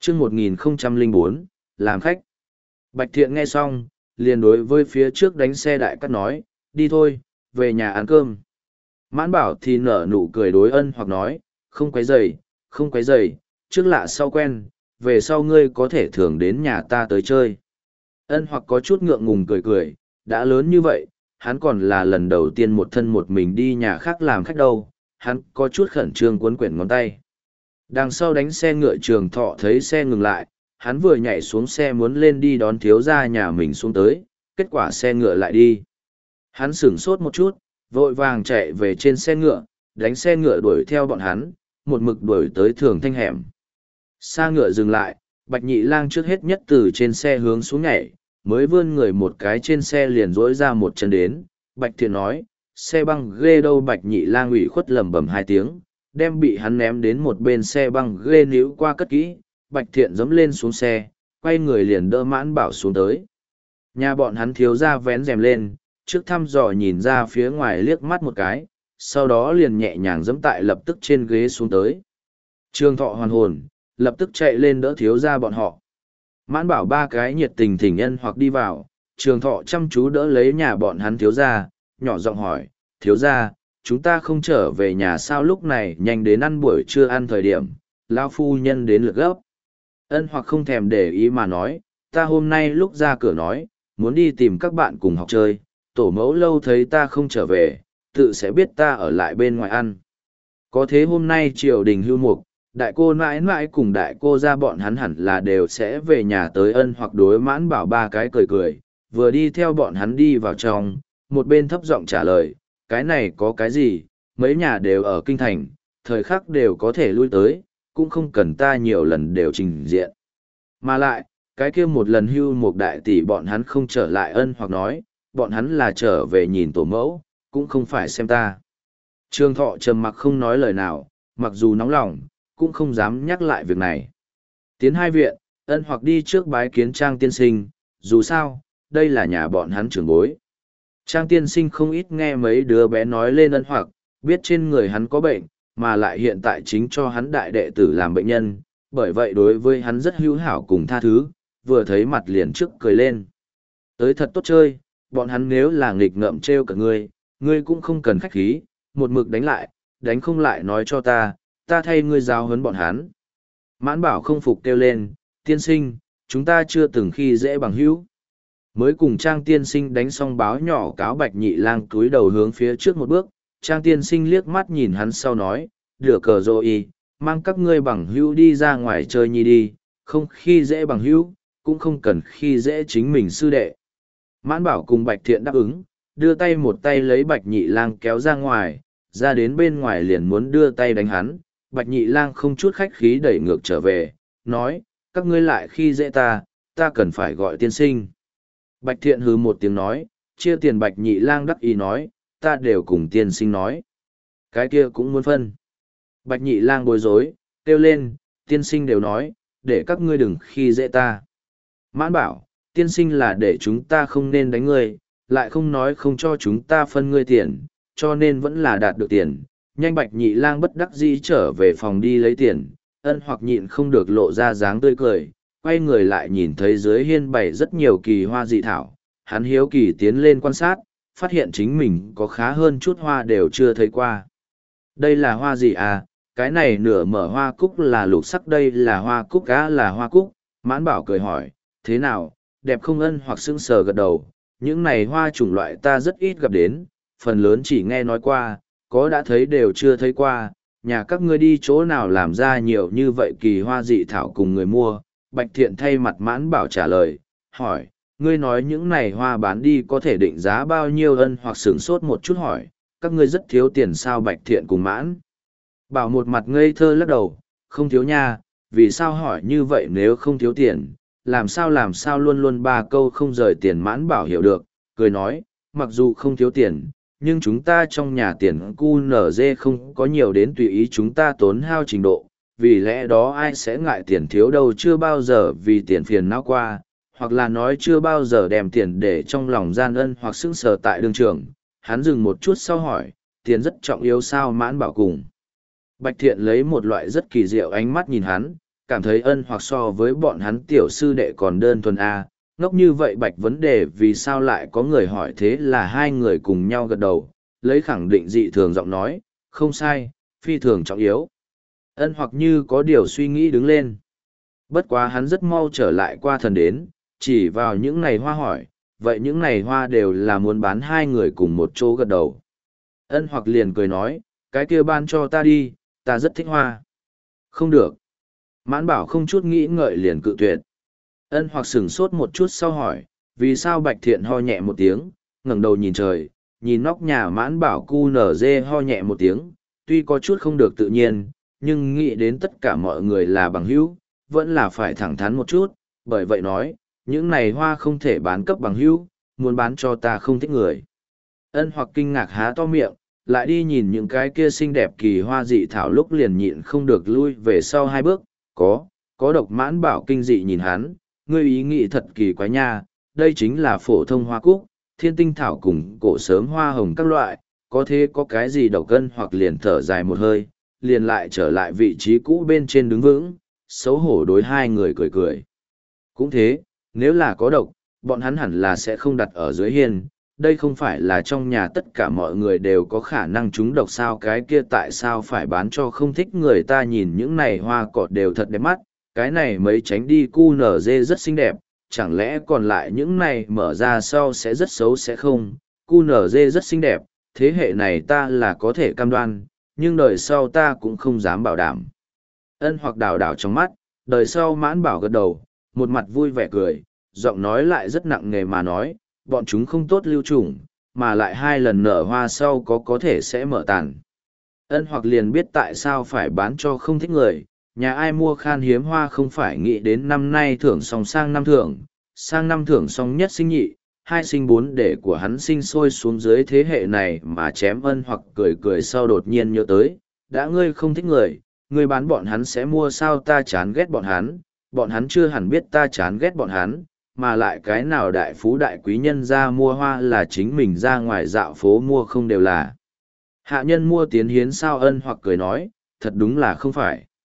chương 1004, làm khách. Bạch Thiện nghe xong, liền đối với phía trước đánh xe đại cắt nói, đi thôi, về nhà ăn cơm. Mãn Bảo thì nở nụ cười đối Ân Hoặc nói, không quấy rầy, không quấy rầy, trước lạ sau quen, về sau ngươi có thể thường đến nhà ta tới chơi. Ân Hoặc có chút ngượng ngùng cười cười, đã lớn như vậy, hắn còn là lần đầu tiên một thân một mình đi nhà khác làm khách đâu, hắn có chút khẩn trương cuốn quyển ngón tay. Đằng sau đánh xe ngựa Trường Thọ thấy xe ngừng lại, hắn vừa nhảy xuống xe muốn lên đi đón thiếu gia nhà mình xuống tới, kết quả xe ngựa lại đi. Hắn sửng sốt một chút, vội vàng chạy về trên xe ngựa, đánh xe ngựa đuổi theo bọn hắn, một mực đuổi tới Thường Thanh hẻm. Xa ngựa dừng lại, Bạch Nhị Lang trước hết nhất từ trên xe hướng xuống nhảy, mới vươn người một cái trên xe liền dỗi ra một chân đến. Bạch Thiện nói, xe băng ghê đâu. Bạch Nhị Lang ủy khuất lẩm bẩm hai tiếng, đem bị hắn ném đến một bên xe băng ghê níu qua cất kỹ. Bạch Thiện giẫm lên xuống xe, quay người liền đỡ Mãn Bảo xuống tới. Nhà bọn hắn thiếu gia vén rèm lên, trước thăm dò nhìn ra phía ngoài liếc mắt một cái, sau đó liền nhẹ nhàng giẫm tại lập tức trên ghế xuống tới. Trường Thọ hoàn hồn, lập tức chạy lên đỡ thiếu gia bọn họ. Mãn Bảo ba cái nhiệt tình thỉnh Ân Hoặc đi vào, Trường Thọ chăm chú đỡ lấy nhà bọn hắn thiếu gia, nhỏ giọng hỏi, thiếu gia, chúng ta không trở về nhà sao lúc này nhanh đến ăn buổi trưa ăn thời điểm, lão phu nhân đến lượt gấp. Ân Hoặc không thèm để ý mà nói, ta hôm nay lúc ra cửa nói, muốn đi tìm các bạn cùng học chơi, tổ mẫu lâu thấy ta không trở về, tự sẽ biết ta ở lại bên ngoài ăn. Có thế hôm nay triều đình hưu mục, đại cô mãi mãi cùng đại cô ra bọn hắn hẳn là đều sẽ về nhà tới. Ân Hoặc đối Mãn Bảo ba cái cười cười, vừa đi theo bọn hắn đi vào trong, một bên thấp giọng trả lời, cái này có cái gì, mấy nhà đều ở kinh thành, thời khắc đều có thể lui tới, cũng không cần ta nhiều lần đều trình diện. Mà lại, cái kia một lần hưu một đại tỷ bọn hắn không trở lại. Ân Hoặc nói, bọn hắn là trở về nhìn tổ mẫu, cũng không phải xem ta. Trường Thọ trầm mặc không nói lời nào, mặc dù nóng lòng, cũng không dám nhắc lại việc này. Tiến hai viện, Ân Hoặc đi trước bái kiến Trang tiên sinh, dù sao, đây là nhà bọn hắn trưởng bối. Trang tiên sinh không ít nghe mấy đứa bé nói lên Ân Hoặc, biết trên người hắn có bệnh, mà lại hiện tại chính cho hắn đại đệ tử làm bệnh nhân, bởi vậy đối với hắn rất hữu hảo cùng tha thứ, vừa thấy mặt liền trước cười lên. Tới thật tốt chơi, bọn hắn nếu là nghịch ngợm trêu cả ngươi cũng không cần khách khí, một mực đánh lại, đánh không lại nói cho ta thay ngươi giáo huấn bọn hắn. Mãn Bảo không phục kêu lên, tiên sinh, chúng ta chưa từng khi dễ bằng hữu. Mới cùng Trang tiên sinh đánh xong báo nhỏ cáo. Bạch Nhị Lang cúi đầu hướng phía trước một bước, Trang tiên sinh liếc mắt nhìn hắn sau nói, đửa cờ rồi, mang các ngươi bằng hữu đi ra ngoài chơi nhi đi, không khi dễ bằng hữu, cũng không cần khi dễ chính mình sư đệ. Mãn Bảo cùng Bạch Thiện đáp ứng, đưa tay một tay lấy Bạch Nhị Lang kéo ra ngoài, ra đến bên ngoài liền muốn đưa tay đánh hắn. Bạch Nhị Lang không chút khách khí đẩy ngược trở về, nói, các ngươi lại khi dễ ta cần phải gọi tiên sinh. Bạch Thiện hừ một tiếng nói, chia tiền. Bạch Nhị Lang đắc ý nói, ta đều cùng tiên sinh nói. Cái kia cũng muốn phân. Bạch Nhị Lang bối rối, kêu lên, tiên sinh đều nói, để các ngươi đừng khi dễ ta. Mãn Bảo, tiên sinh là để chúng ta không nên đánh ngươi, lại không nói không cho chúng ta phân ngươi tiền, cho nên vẫn là đạt được tiền. Nhanh. Bạch Nhị Lang bất đắc dĩ trở về phòng đi lấy tiền. Ân Hoặc nhịn không được lộ ra dáng tươi cười, quay người lại nhìn thấy dưới hiên bày rất nhiều kỳ hoa dị thảo. Hắn hiếu kỳ tiến lên quan sát, phát hiện chính mình có khá hơn chút hoa đều chưa thấy qua. Đây là hoa gì à? Cái này nửa mở hoa cúc là lục sắc, đây là hoa cúc cá là hoa cúc. Mãn Bảo cười hỏi, thế nào, đẹp không? Ân Hoặc sững sờ gật đầu, những này hoa chủng loại ta rất ít gặp đến, phần lớn chỉ nghe nói qua, có đã thấy đều chưa thấy qua. Nhà các ngươi đi chỗ nào làm ra nhiều như vậy kỳ hoa dị thảo cùng người mua? Bạch Thiện thay mặt Mãn Bảo trả lời, hỏi, ngươi nói những này hoa bán đi có thể định giá bao nhiêu? Ân Hoặc sửng sốt một chút hỏi, các ngươi rất thiếu tiền sao? Bạch Thiện cùng Mãn Bảo một mặt ngây thơ lắc đầu, không thiếu nha, vì sao hỏi như vậy? Nếu không thiếu tiền, làm sao luôn luôn ba câu không rời tiền. Mãn Bảo hiểu được, cười nói, mặc dù không thiếu tiền, nhưng chúng ta trong nhà tiền QNZ không có nhiều đến tùy ý chúng ta tốn hao trình độ, vì lẽ đó ai sẽ ngại tiền thiếu đâu, chưa bao giờ vì tiền phiền não qua, hoặc là nói chưa bao giờ đem tiền để trong lòng gian. Ân Hoặc sững sờ tại đường trường, hắn dừng một chút sau hỏi, tiền rất trọng yếu sao? Mãn Bảo cùng Bạch Thiện lấy một loại rất kỳ diệu ánh mắt nhìn hắn, cảm thấy ân hoặc so với bọn hắn tiểu sư đệ còn đơn thuần A, ngốc như vậy bạch vấn đề vì sao lại có người hỏi thế là hai người cùng nhau gật đầu, lấy khẳng định dị thường giọng nói, không sai, phi thường trọng yếu. Ân hoặc như có điều suy nghĩ đứng lên. Bất quá hắn rất mau trở lại qua thần đến, chỉ vào những này hoa hỏi, vậy những này hoa đều là muốn bán hai người cùng một chỗ gật đầu. Ân hoặc liền cười nói, cái kia ban cho ta đi, ta rất thích hoa. Không được. Mãn bảo không chút nghĩ ngợi liền cự tuyệt. Ân hoặc sửng sốt một chút sau hỏi, vì sao bạch thiện ho nhẹ một tiếng, ngẩng đầu nhìn trời, nhìn nóc nhà mãn bảo cu nở dê ho nhẹ một tiếng, tuy có chút không được tự nhiên, nhưng nghĩ đến tất cả mọi người là bằng hữu, vẫn là phải thẳng thắn một chút, bởi vậy nói, những này hoa không thể bán cấp bằng hữu, muốn bán cho ta không thích người. Ân hoặc kinh ngạc há to miệng, lại đi nhìn những cái kia xinh đẹp kỳ hoa dị thảo lúc liền nhịn không được lui về sau hai bước, có độc mãn bảo kinh dị nhìn hắn, ngươi ý nghĩ thật kỳ quái nha, đây chính là phổ thông hoa cúc, thiên tinh thảo cùng cổ sớm hoa hồng các loại, có thế có cái gì độc cân hoặc liền thở dài một hơi, liền lại trở lại vị trí cũ bên trên đứng vững, xấu hổ đối hai người cười cười. Cũng thế, nếu là có độc, bọn hắn hẳn là sẽ không đặt ở dưới hiên, đây không phải là trong nhà tất cả mọi người đều có khả năng trúng độc sao, cái kia tại sao phải bán cho không thích người ta, nhìn những này hoa cỏ đều thật đẹp mắt, cái này mấy tránh đi cu nở dê rất xinh đẹp, chẳng lẽ còn lại những này mở ra sau sẽ rất xấu sẽ không, cu nở dê rất xinh đẹp, thế hệ này ta là có thể cam đoan, nhưng đời sau ta cũng không dám bảo đảm. Ân hoặc đảo đảo trong mắt, đời sau mãn bảo gật đầu, một mặt vui vẻ cười, giọng nói lại rất nặng nề mà nói, bọn chúng không tốt lưu trùng, mà lại hai lần nở hoa sau có thể sẽ mở tàn. Ân hoặc liền biết tại sao phải bán cho không thích người, nhà ai mua khan hiếm hoa không phải nghĩ đến năm nay thưởng xong sang năm thưởng xong nhất sinh nhị, hai sinh bốn để của hắn sinh sôi xuống dưới thế hệ này mà chém. Ân hoặc cười cười sau đột nhiên nhớ tới, đã ngươi không thích người, ngươi bán bọn hắn sẽ mua sao, ta chán ghét bọn hắn chưa hẳn biết ta chán ghét bọn hắn, mà lại cái nào đại phú đại quý nhân ra mua hoa là chính mình ra ngoài dạo phố mua không đều là hạ nhân mua tiến hiến sao. Ân hoặc cười nói, thật đúng là không phải.